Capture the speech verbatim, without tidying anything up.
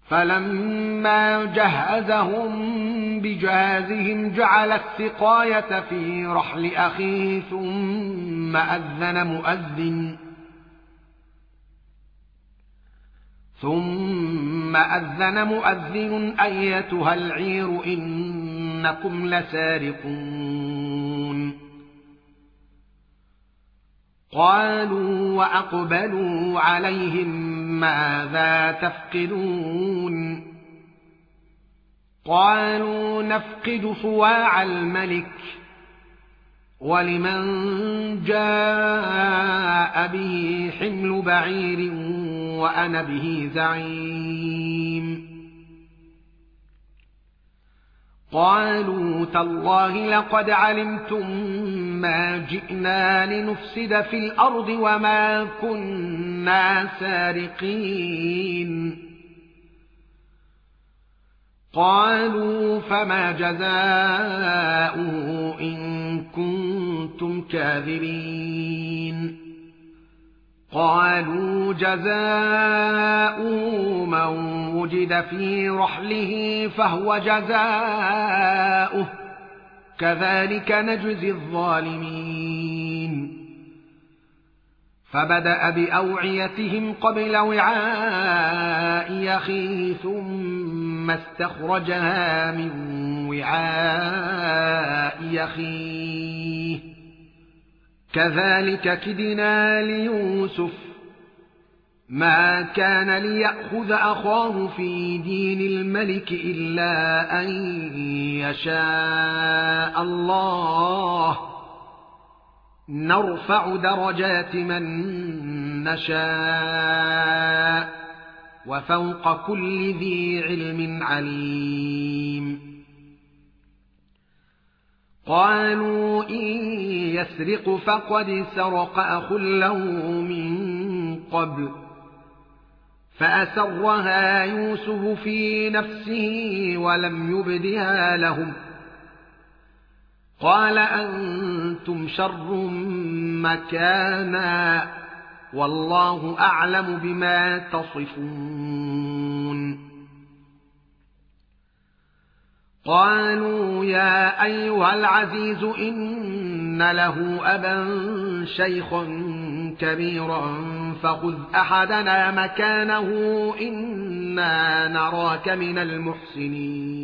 فلما جهزهم بجهازهم جعل السقاية في رحل أخيه ثم أذن مؤذن ثم أذن مؤذن أيتها العير إنكم لسارقون قالوا وأقبلوا عليهم ماذا تفقدون قالوا نفقد صواع الملك ولمن جاء به حمل بعير وأنا به زعيم قالوا تالله لقد علمتم ما جئنا لنفسد في الأرض وما كنا سارقين قالوا فما جزاؤه إن كنتم كاذبين قالوا جزاؤه من وجد في رحله فهو جزاؤه كذلك نجزي الظالمين فبدأ بأوعيتهم قبل وعاء أخيه ثم استخرجها من وعاء أخيه كذلك كدنا ليوسف ما كان ليأخذ أخاه في دين الملك إلا أن يشاء الله نرفع درجات من نشاء وفوق كل ذي علم عليم قالوا إن يسرق فقد سرق أخ له من قبل فأسرها يوسف في نفسه ولم يبدها لهم قال أنتم شر مكانا والله أعلم بما تصفون قالوا يا أيها العزيز إن له أبا شيخا كبيرا فخذ أحدنا مكانه إنا نراك من المحسنين